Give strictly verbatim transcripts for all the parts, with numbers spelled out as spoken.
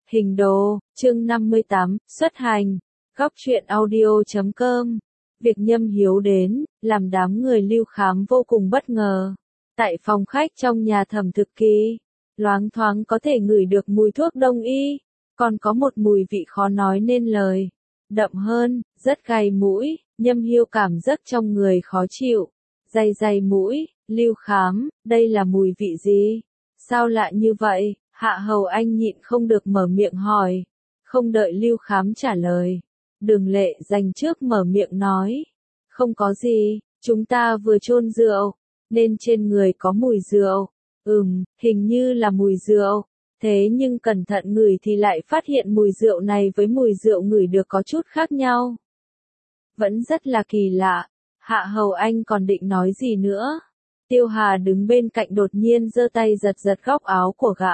Hình đồ, chương năm mươi tám, xuất hành. Góc truyện audio chấm com. Việc Nhâm Hiếu đến, làm đám người Lưu Khám vô cùng bất ngờ. Tại phòng khách trong nhà Thẩm Thực Kỳ, loáng thoáng có thể ngửi được mùi thuốc đông y, còn có một mùi vị khó nói nên lời. Đậm hơn, rất gay mũi, Nhâm Hiếu cảm giác trong người khó chịu. Day day mũi, Lưu Khám, đây là mùi vị gì? Sao lạ như vậy? Hạ Hầu Anh nhịn không được mở miệng hỏi. Không đợi Lưu Khám trả lời, Đường Lệ dành trước mở miệng nói. Không có gì, chúng ta vừa chôn rượu, nên trên người có mùi rượu. Ừm, hình như là mùi rượu. Thế nhưng cẩn thận ngửi thì lại phát hiện mùi rượu này với mùi rượu ngửi được có chút khác nhau. Vẫn rất là kỳ lạ. Hạ Hầu Anh còn định nói gì nữa. Tiêu Hà đứng bên cạnh đột nhiên giơ tay giật giật góc áo của gã.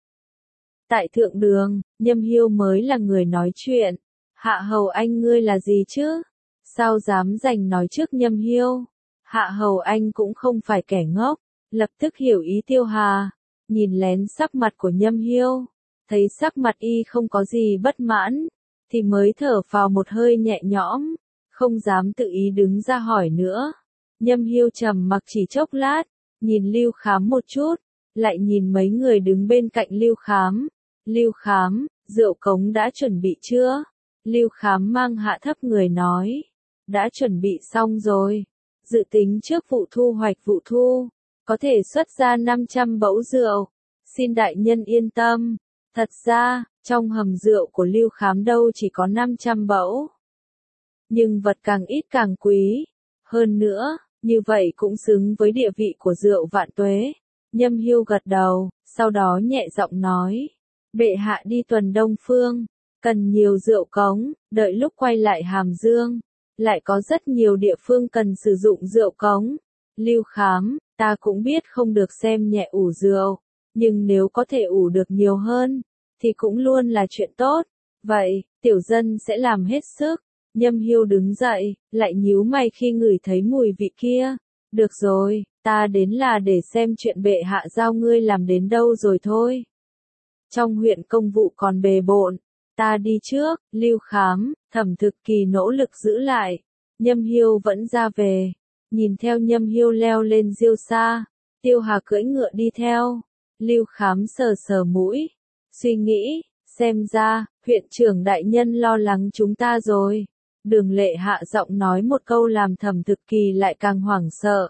Tại thượng đường, Nhâm Hiếu mới là người nói chuyện. Hạ Hầu Anh ngươi là gì chứ? Sao dám giành nói trước Nhâm Hiếu? Hạ Hầu Anh cũng không phải kẻ ngốc, lập tức hiểu ý Tiêu Hà, nhìn lén sắc mặt của Nhâm Hiếu, thấy sắc mặt y không có gì bất mãn, thì mới thở phào một hơi nhẹ nhõm, không dám tự ý đứng ra hỏi nữa. Nhâm Hiếu trầm mặc chỉ chốc lát, nhìn Lưu Khám một chút, lại nhìn mấy người đứng bên cạnh Lưu Khám. Lưu Khám, rượu cống đã chuẩn bị chưa? Lưu Khám mang hạ thấp người nói. Đã chuẩn bị xong rồi. Dự tính trước vụ thu hoạch vụ thu, có thể xuất ra năm trăm bẫu rượu. Xin đại nhân yên tâm. Thật ra, trong hầm rượu của Lưu Khám đâu chỉ có năm trăm bẫu. Nhưng vật càng ít càng quý. Hơn nữa, như vậy cũng xứng với địa vị của rượu vạn tuế. Nhâm Hiếu gật đầu, sau đó nhẹ giọng nói. Bệ hạ đi tuần Đông Phương, cần nhiều rượu cống, đợi lúc quay lại Hàm Dương, lại có rất nhiều địa phương cần sử dụng rượu cống. Lưu Khám, ta cũng biết không được xem nhẹ ủ rượu, nhưng nếu có thể ủ được nhiều hơn, thì cũng luôn là chuyện tốt. Vậy, tiểu dân sẽ làm hết sức. Nhâm Hiếu đứng dậy, lại nhíu mày khi ngửi thấy mùi vị kia. Được rồi, ta đến là để xem chuyện bệ hạ giao ngươi làm đến đâu rồi thôi. Trong huyện công vụ còn bề bộn, ta đi trước. Lưu Khám, Thẩm Thực Kỳ nỗ lực giữ lại. Nhâm Hiếu vẫn ra về, nhìn theo Nhâm Hiếu leo lên diêu xa, Tiêu Hà cưỡi ngựa đi theo. Lưu Khám sờ sờ mũi, suy nghĩ, xem ra, huyện trưởng đại nhân lo lắng chúng ta rồi. Đường Lệ hạ giọng nói một câu làm Thẩm Thực Kỳ lại càng hoảng sợ.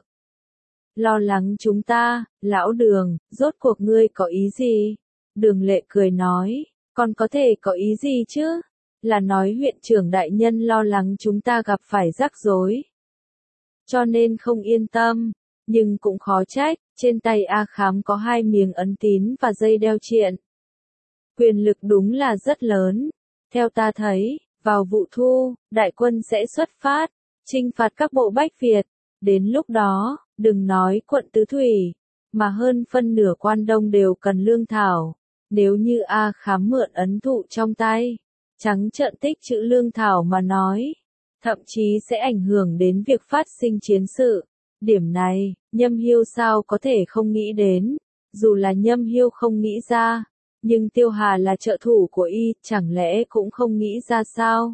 Lo lắng chúng ta, lão Đường, rốt cuộc ngươi có ý gì? Đường Lệ cười nói, còn có thể có ý gì chứ? Là nói huyện trưởng đại nhân lo lắng chúng ta gặp phải rắc rối, cho nên không yên tâm, nhưng cũng khó trách, trên tay A Khám có hai miếng ấn tín và dây đeo triện. Quyền lực đúng là rất lớn. Theo ta thấy, vào vụ thu, đại quân sẽ xuất phát, chinh phạt các bộ Bách Việt. Đến lúc đó, đừng nói quận Tứ Thủy, mà hơn phân nửa quan đông đều cần lương thảo. Nếu như A Khám mượn ấn thụ trong tay, trắng trợn tích trữ lương thảo mà nói, thậm chí sẽ ảnh hưởng đến việc phát sinh chiến sự. Điểm này, Nhâm Hiếu sao có thể không nghĩ đến, dù là Nhâm Hiếu không nghĩ ra, nhưng Tiêu Hà là trợ thủ của y, chẳng lẽ cũng không nghĩ ra sao?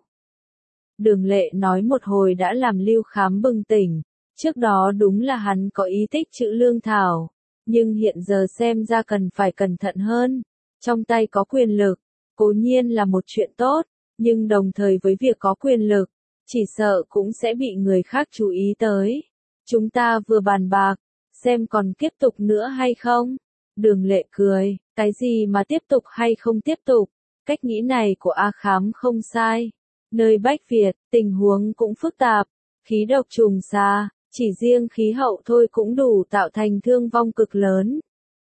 Đường Lệ nói một hồi đã làm Lưu Khám bừng tỉnh, trước đó đúng là hắn có ý tích trữ lương thảo, nhưng hiện giờ xem ra cần phải cẩn thận hơn. Trong tay có quyền lực, cố nhiên là một chuyện tốt, nhưng đồng thời với việc có quyền lực, chỉ sợ cũng sẽ bị người khác chú ý tới. Chúng ta vừa bàn bạc, xem còn tiếp tục nữa hay không? Đường Lệ cười, cái gì mà tiếp tục hay không tiếp tục? Cách nghĩ này của A Khám không sai. Nơi Bách Việt, tình huống cũng phức tạp, khí độc trùng xa, chỉ riêng khí hậu thôi cũng đủ tạo thành thương vong cực lớn.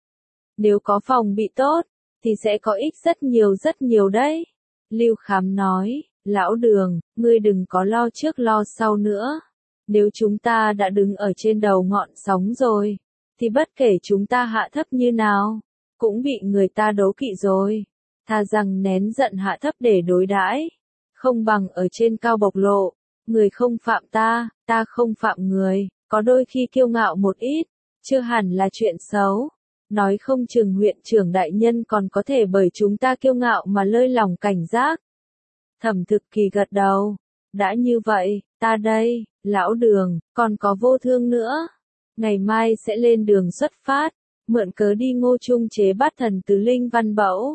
Nếu có phòng bị tốt, thì sẽ có ích rất nhiều rất nhiều đấy. Lưu Khám nói, lão Đường, ngươi đừng có lo trước lo sau nữa. Nếu chúng ta đã đứng ở trên đầu ngọn sóng rồi, thì bất kể chúng ta hạ thấp như nào, cũng bị người ta đố kỵ rồi. Thà rằng nén giận hạ thấp để đối đãi, không bằng ở trên cao bộc lộ. Người không phạm ta, ta không phạm người, có đôi khi kiêu ngạo một ít, chưa hẳn là chuyện xấu. nói không chừng huyện trưởng đại nhân còn có thể bởi chúng ta kiêu ngạo mà lơi lòng cảnh giác. Thẩm Thực Kỳ gật đầu, đã như vậy, ta đây, lão Đường, còn có Vô Thương nữa. Ngày mai sẽ lên đường xuất phát, mượn cớ đi Ngô Trung chế bát thần tứ linh văn bẫu.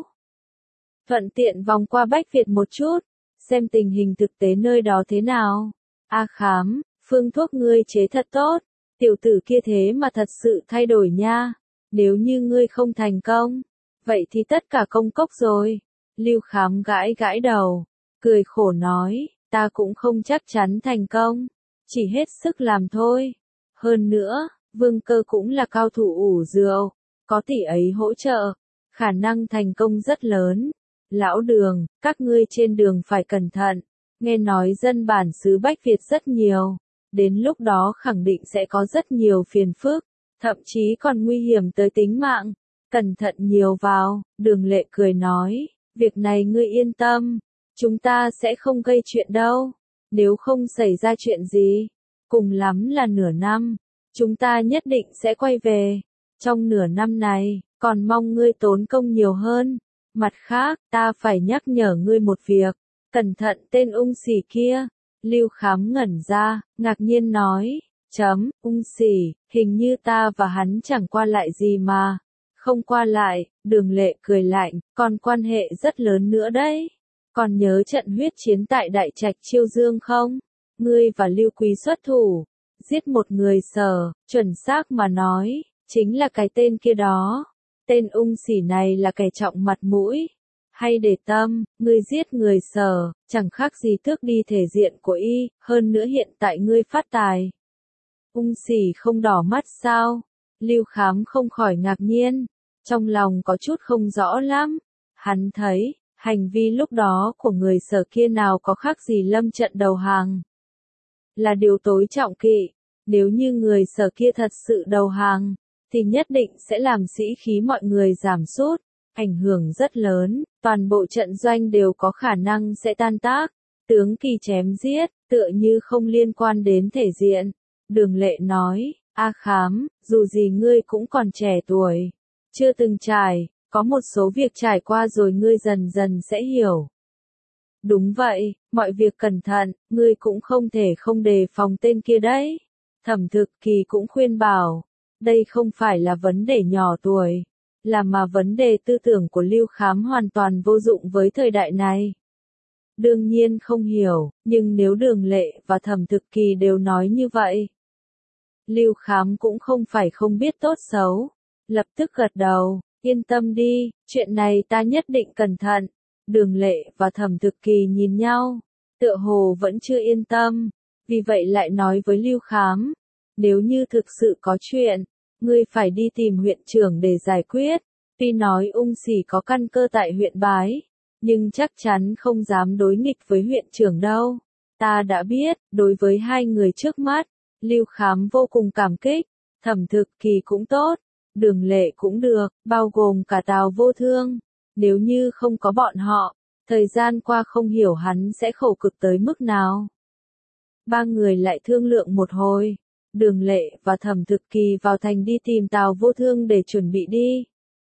Thuận tiện vòng qua Bách Việt một chút, xem tình hình thực tế nơi đó thế nào. A Khám, phương thuốc ngươi chế thật tốt, tiểu tử kia thế mà thật sự thay đổi nha. Nếu như ngươi không thành công, vậy thì tất cả công cốc rồi. Lưu Khám gãi gãi đầu, cười khổ nói, ta cũng không chắc chắn thành công, chỉ hết sức làm thôi. Hơn nữa, Vương Cơ cũng là cao thủ ủ rượu, có tỷ ấy hỗ trợ, khả năng thành công rất lớn. Lão Đường, các ngươi trên đường phải cẩn thận, nghe nói dân bản xứ Bách Việt rất nhiều, đến lúc đó khẳng định sẽ có rất nhiều phiền phức, thậm chí còn nguy hiểm tới tính mạng, cẩn thận nhiều vào. Đường Lệ cười nói, việc này ngươi yên tâm, chúng ta sẽ không gây chuyện đâu, nếu không xảy ra chuyện gì, cùng lắm là nửa năm, chúng ta nhất định sẽ quay về, trong nửa năm này, còn mong ngươi tốn công nhiều hơn. Mặt khác, ta phải nhắc nhở ngươi một việc, cẩn thận tên ung xỉ kia. Lưu Khám ngẩn ra, ngạc nhiên nói, chấm, ung xỉ, hình như ta và hắn chẳng qua lại gì mà. Không qua lại, Đường Lệ cười lạnh, còn quan hệ rất lớn nữa đấy. Còn nhớ trận huyết chiến tại Đại Trạch Chiêu Dương không? Ngươi và Lưu Quý xuất thủ, giết một người Sở, chuẩn xác mà nói, chính là cái tên kia đó. Tên ung xỉ này là kẻ trọng mặt mũi. Hay để tâm, ngươi giết người Sở, chẳng khác gì tước đi thể diện của y, hơn nữa hiện tại ngươi phát tài. Ung xỉ không đỏ mắt sao? Lưu Khám không khỏi ngạc nhiên, trong lòng có chút không rõ lắm. Hắn thấy, hành vi lúc đó của người Sở kia nào có khác gì lâm trận đầu hàng. Là điều tối trọng kỵ, nếu như người Sở kia thật sự đầu hàng, thì nhất định sẽ làm sĩ khí mọi người giảm sút, ảnh hưởng rất lớn, toàn bộ trận doanh đều có khả năng sẽ tan tác. Tướng kỳ chém giết, tựa như không liên quan đến thể diện. Đường Lệ nói, A Khám, dù gì ngươi cũng còn trẻ tuổi, chưa từng trải, có một số việc trải qua rồi ngươi dần dần sẽ hiểu. Đúng vậy, mọi việc cẩn thận, ngươi cũng không thể không đề phòng tên kia đấy. Thẩm Thực Kỳ cũng khuyên bảo, đây không phải là vấn đề nhỏ tuổi, là mà vấn đề tư tưởng của Lưu Khám hoàn toàn vô dụng với thời đại này. Đương nhiên không hiểu, nhưng nếu Đường Lệ và Thẩm Thực Kỳ đều nói như vậy, Lưu Khám cũng không phải không biết tốt xấu, lập tức gật đầu, yên tâm đi, chuyện này ta nhất định cẩn thận. Đường Lệ và Thẩm Thực Kỳ nhìn nhau, tựa hồ vẫn chưa yên tâm, vì vậy lại nói với Lưu Khám, nếu như thực sự có chuyện, ngươi phải đi tìm huyện trưởng để giải quyết. Tuy nói ung xỉ có căn cơ tại huyện Bái, nhưng chắc chắn không dám đối nghịch với huyện trưởng đâu. Ta đã biết, đối với hai người trước mắt, Lưu Khám vô cùng cảm kích, Thẩm Thực Kỳ cũng tốt, Đường Lệ cũng được, bao gồm cả Tào Vô Thương. Nếu như không có bọn họ, thời gian qua không hiểu hắn sẽ khổ cực tới mức nào. Ba người lại thương lượng một hồi, Đường Lệ và Thẩm Thực Kỳ vào thành đi tìm Tào Vô Thương để chuẩn bị đi.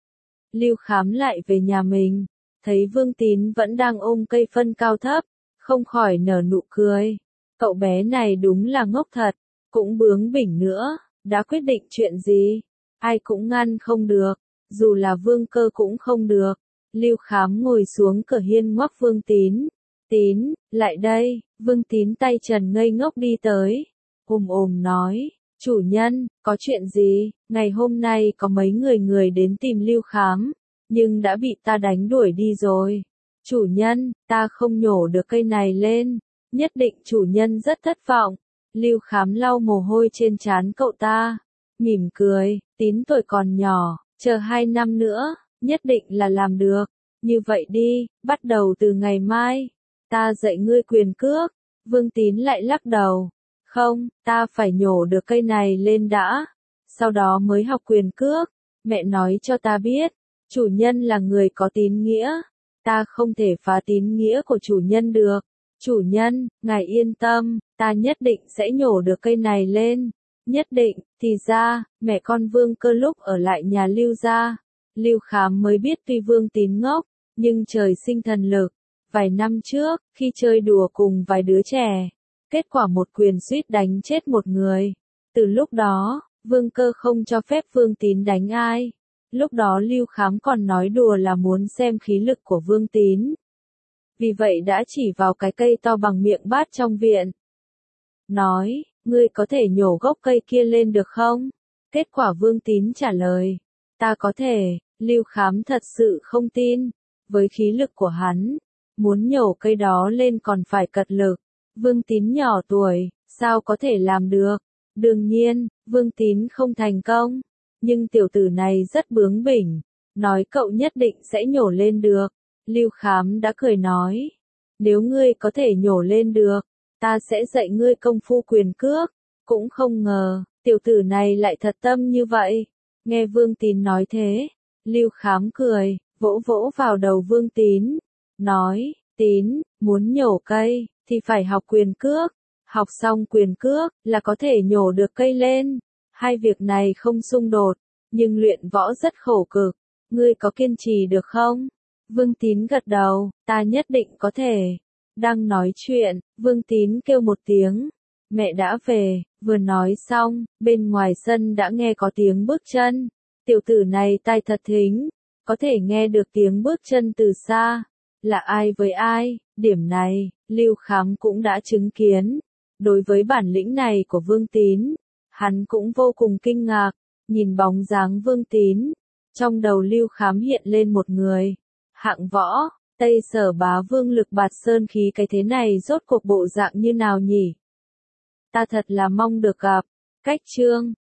Lưu Khám lại về nhà mình, thấy Vương Tín vẫn đang ôm cây phân cao thấp, không khỏi nở nụ cười. Cậu bé này đúng là ngốc thật, cũng bướng bỉnh nữa, đã quyết định chuyện gì, ai cũng ngăn không được, dù là Vương Cơ cũng không được. Lưu Khám ngồi xuống cửa hiên ngoắc Vương Tín. Tín, lại đây. Vương Tín tay trần ngây ngốc đi tới, ồm ồm nói, chủ nhân, có chuyện gì? Ngày hôm nay có mấy người người đến tìm Lưu Khám, nhưng đã bị ta đánh đuổi đi rồi. Chủ nhân, ta không nhổ được cây này lên, nhất định chủ nhân rất thất vọng. Lưu Khám lau mồ hôi trên trán cậu ta, mỉm cười, Tín tuổi còn nhỏ, chờ hai năm nữa, nhất định là làm được. Như vậy đi, bắt đầu từ ngày mai, ta dạy ngươi quyền cước. Vương Tín lại lắc đầu, không, ta phải nhổ được cây này lên đã, sau đó mới học quyền cước. Mẹ nói cho ta biết, chủ nhân là người có tín nghĩa, ta không thể phá tín nghĩa của chủ nhân được. Chủ nhân, ngài yên tâm, ta nhất định sẽ nhổ được cây này lên. Nhất định, thì ra, mẹ con Vương Cơ lúc ở lại nhà Lưu gia, Lưu Khám mới biết tuy Vương Tín ngốc, nhưng trời sinh thần lực. Vài năm trước, khi chơi đùa cùng vài đứa trẻ, kết quả một quyền suýt đánh chết một người. Từ lúc đó, Vương Cơ không cho phép Vương Tín đánh ai. Lúc đó Lưu Khám còn nói đùa là muốn xem khí lực của Vương Tín. Vì vậy đã chỉ vào cái cây to bằng miệng bát trong viện. Nói, ngươi có thể nhổ gốc cây kia lên được không? Kết quả Vương Tín trả lời, ta có thể. Lưu Khám thật sự không tin. Với khí lực của hắn, muốn nhổ cây đó lên còn phải cật lực. Vương Tín nhỏ tuổi, sao có thể làm được? Đương nhiên, Vương Tín không thành công. Nhưng tiểu tử này rất bướng bỉnh, nói cậu nhất định sẽ nhổ lên được. Lưu Khám đã cười nói, nếu ngươi có thể nhổ lên được, ta sẽ dạy ngươi công phu quyền cước. Cũng không ngờ, tiểu tử này lại thật tâm như vậy. Nghe Vương Tín nói thế, Lưu Khám cười, vỗ vỗ vào đầu Vương Tín, nói, Tín, muốn nhổ cây, thì phải học quyền cước. Học xong quyền cước, là có thể nhổ được cây lên. Hai việc này không xung đột, nhưng luyện võ rất khổ cực. Ngươi có kiên trì được không? Vương Tín gật đầu, ta nhất định có thể. Đang nói chuyện, Vương Tín kêu một tiếng. Mẹ đã về, vừa nói xong, bên ngoài sân đã nghe có tiếng bước chân. Tiểu tử này tai thật thính, có thể nghe được tiếng bước chân từ xa. Là ai với ai, điểm này, Lưu Khám cũng đã chứng kiến. Đối với bản lĩnh này của Vương Tín, hắn cũng vô cùng kinh ngạc, nhìn bóng dáng Vương Tín. Trong đầu Lưu Khám hiện lên một người, hạng võ, Tây Sở Bá Vương lực bạt sơn khí, cái thế này rốt cuộc bộ dạng như nào nhỉ? Ta thật là mong được gặp. Cách chương